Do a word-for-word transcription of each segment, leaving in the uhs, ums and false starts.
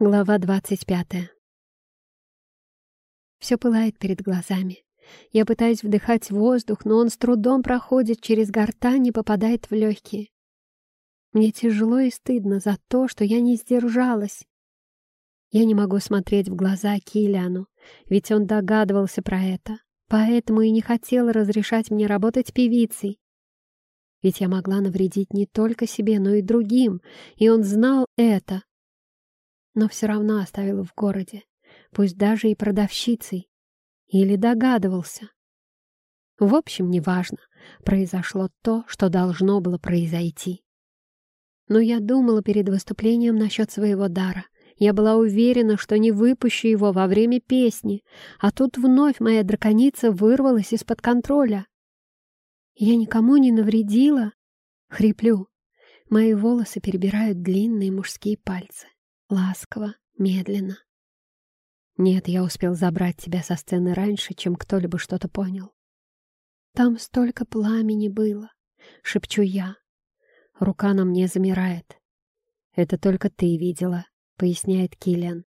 Глава двадцать пятая. Все пылает перед глазами. Я пытаюсь вдыхать воздух, но он с трудом проходит через гортань и попадает в легкие. Мне тяжело и стыдно за то, что я не сдержалась. Я не могу смотреть в глаза Киллиану, ведь он догадывался про это, поэтому и не хотел разрешать мне работать певицей. Ведь я могла навредить не только себе, но и другим, и он знал это. Но все равно оставил в городе, пусть даже и продавщицей. Или догадывался. В общем, неважно, произошло то, что должно было произойти. Но я думала перед выступлением насчет своего дара. Я была уверена, что не выпущу его во время песни, а тут вновь моя драконица вырвалась из-под контроля. Я никому не навредила. Хриплю. Мои волосы перебирают длинные мужские пальцы. Ласково, медленно. Нет, я успел забрать тебя со сцены раньше, чем кто-либо что-то понял. Там столько пламени было, шепчу я. Рука на мне замирает. Это только ты видела, поясняет Киллиан.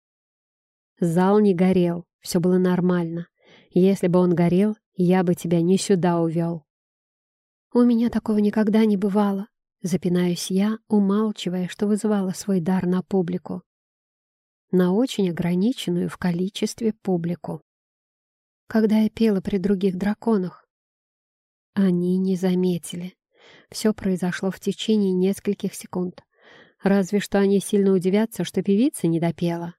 Зал не горел, все было нормально. Если бы он горел, я бы тебя не сюда увел. У меня такого никогда не бывало. Запинаюсь я, умалчивая, что вызывала свой дар на публику. На очень ограниченную в количестве публику. Когда я пела при других драконах, они не заметили. Все произошло в течение нескольких секунд. Разве что они сильно удивятся, что певица не допела.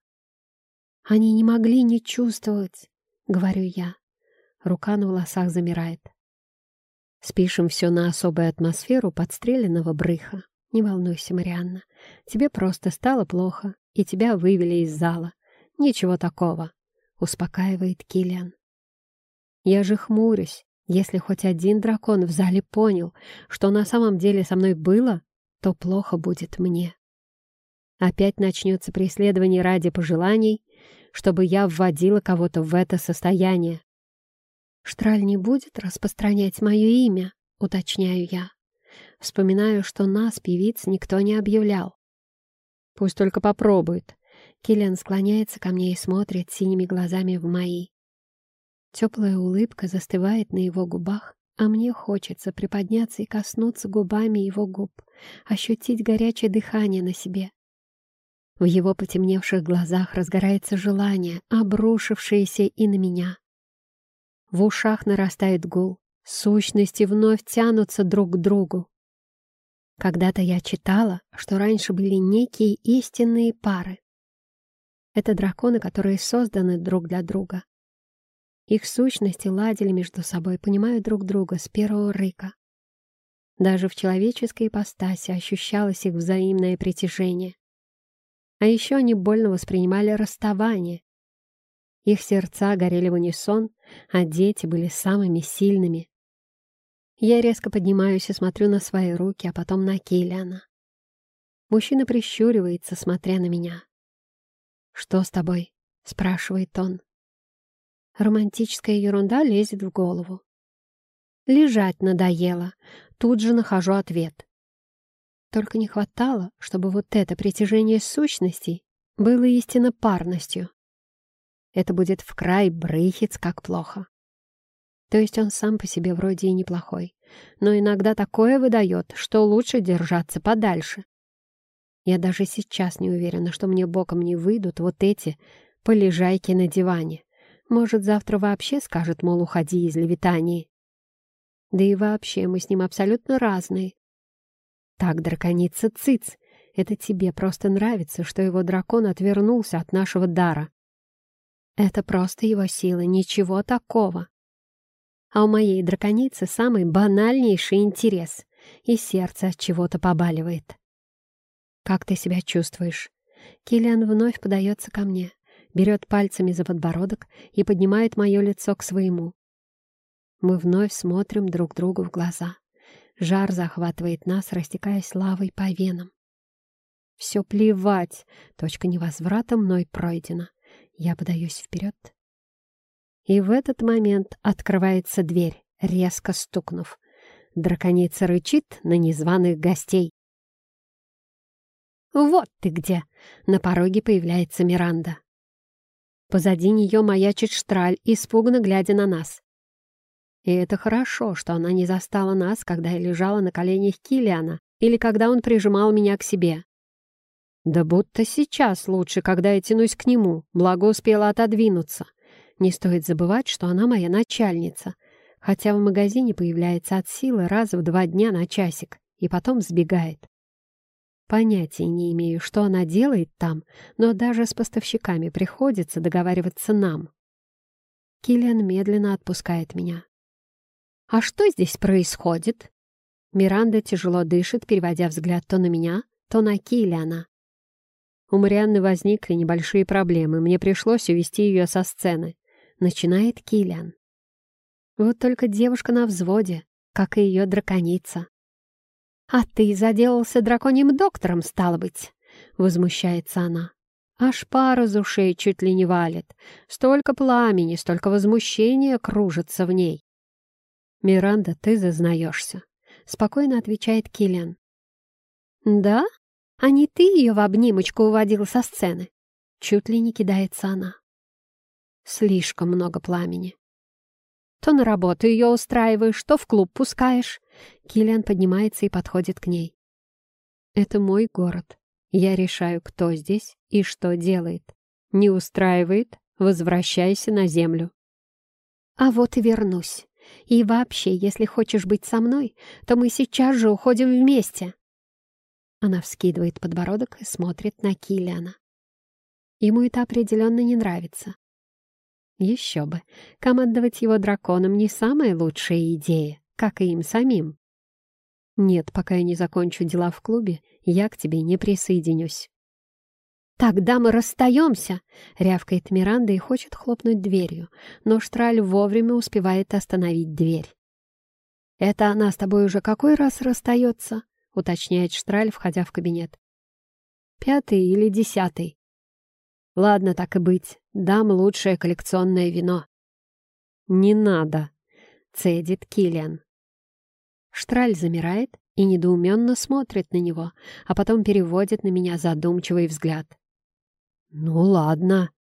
Они не могли не чувствовать, говорю я. Рука на волосах замирает. Спишем все на особую атмосферу подстреленного брыха. Не волнуйся, Марианна. Тебе просто стало плохо, и тебя вывели из зала. Ничего такого, успокаивает Киллиан. Я же хмурюсь. Если хоть один дракон в зале понял, что на самом деле со мной было, то плохо будет мне. Опять начнется преследование ради пожеланий, чтобы я вводила кого-то в это состояние. Штраль не будет распространять мое имя, уточняю я. Вспоминаю, что нас, певиц, никто не объявлял. Пусть только попробует. Киллиан склоняется ко мне и смотрит синими глазами в мои. Теплая улыбка застывает на его губах, а мне хочется приподняться и коснуться губами его губ, ощутить горячее дыхание на себе. В его потемневших глазах разгорается желание, обрушившееся и на меня. В ушах нарастает гул, сущности вновь тянутся друг к другу. Когда-то я читала, что раньше были некие истинные пары. Это драконы, которые созданы друг для друга. Их сущности ладили между собой, понимая друг друга с первого рыка. Даже в человеческой ипостаси ощущалось их взаимное притяжение. А еще они больно воспринимали расставание. Их сердца горели в унисон, а дети были самыми сильными. Я резко поднимаюсь и смотрю на свои руки, а потом на Киллиана. Мужчина прищуривается, смотря на меня. «Что с тобой?» — спрашивает он. Романтическая ерунда лезет в голову. Лежать надоело. Тут же нахожу ответ. Только не хватало, чтобы вот это притяжение сущностей было истинно парностью. Это будет в край брыхец как плохо. То есть он сам по себе вроде и неплохой, но иногда такое выдает, что лучше держаться подальше. Я даже сейчас не уверена, что мне боком не выйдут вот эти полежайки на диване. Может, завтра вообще скажет, мол, уходи из Левитании. Да и вообще мы с ним абсолютно разные. Так, драконица, цыц, это тебе просто нравится, что его дракон отвернулся от нашего дара. Это просто его сила, ничего такого. А у моей драконицы самый банальнейший интерес, и сердце от чего-то побаливает. «Как ты себя чувствуешь?» Киллиан вновь подается ко мне, берет пальцами за подбородок и поднимает мое лицо к своему. Мы вновь смотрим друг другу в глаза. Жар захватывает нас, растекаясь лавой по венам. Все плевать, точка невозврата мной пройдена. Я подаюсь вперед. И в этот момент открывается дверь, резко стукнув. Драконица рычит на незваных гостей. «Вот ты где!» — на пороге появляется Миранда. Позади нее маячит Штраль, испуганно глядя на нас. И это хорошо, что она не застала нас, когда я лежала на коленях Киллиана или когда он прижимал меня к себе. Да будто сейчас лучше, когда я тянусь к нему, благо успела отодвинуться. Не стоит забывать, что она моя начальница, хотя в магазине появляется от силы раз в два дня на часик и потом сбегает. Понятия не имею, что она делает там, но даже с поставщиками приходится договариваться нам. Киллиан медленно отпускает меня. «А что здесь происходит?» Миранда тяжело дышит, переводя взгляд то на меня, то на Киллиана. У Марианны возникли небольшие проблемы, мне пришлось увести ее со сцены. Начинает Киллиан. Вот только девушка на взводе, как и ее драконица. «А ты заделался драконьим доктором, стало быть?» — возмущается она. Аж пар из ушей чуть ли не валит. Столько пламени, столько возмущения кружится в ней. «Миранда, ты зазнаешься», — спокойно отвечает Киллиан. «Да? А не ты ее в обнимочку уводил со сцены?» Чуть ли не кидается она. Слишком много пламени. То на работу ее устраиваешь, то в клуб пускаешь. Киллиан поднимается и подходит к ней. Это мой город. Я решаю, кто здесь и что делает. Не устраивает? Возвращайся на землю. А вот и вернусь. И вообще, если хочешь быть со мной, то мы сейчас же уходим вместе. Она вскидывает подбородок и смотрит на Киллиана. Ему это определенно не нравится. Еще бы, командовать его драконом не самая лучшая идея, как и им самим. Нет, пока я не закончу дела в клубе, я к тебе не присоединюсь. «Тогда мы расстаемся!» — рявкает Миранда и хочет хлопнуть дверью, но Штраль вовремя успевает остановить дверь. «Это она с тобой уже какой раз расстается?» — уточняет Штраль, входя в кабинет. «Пятый или десятый?» «Ладно, так и быть, дам лучшее коллекционное вино». «Не надо!» — цедит Киллиан. Штраль замирает и недоуменно смотрит на него, а потом переводит на меня задумчивый взгляд. «Ну ладно»,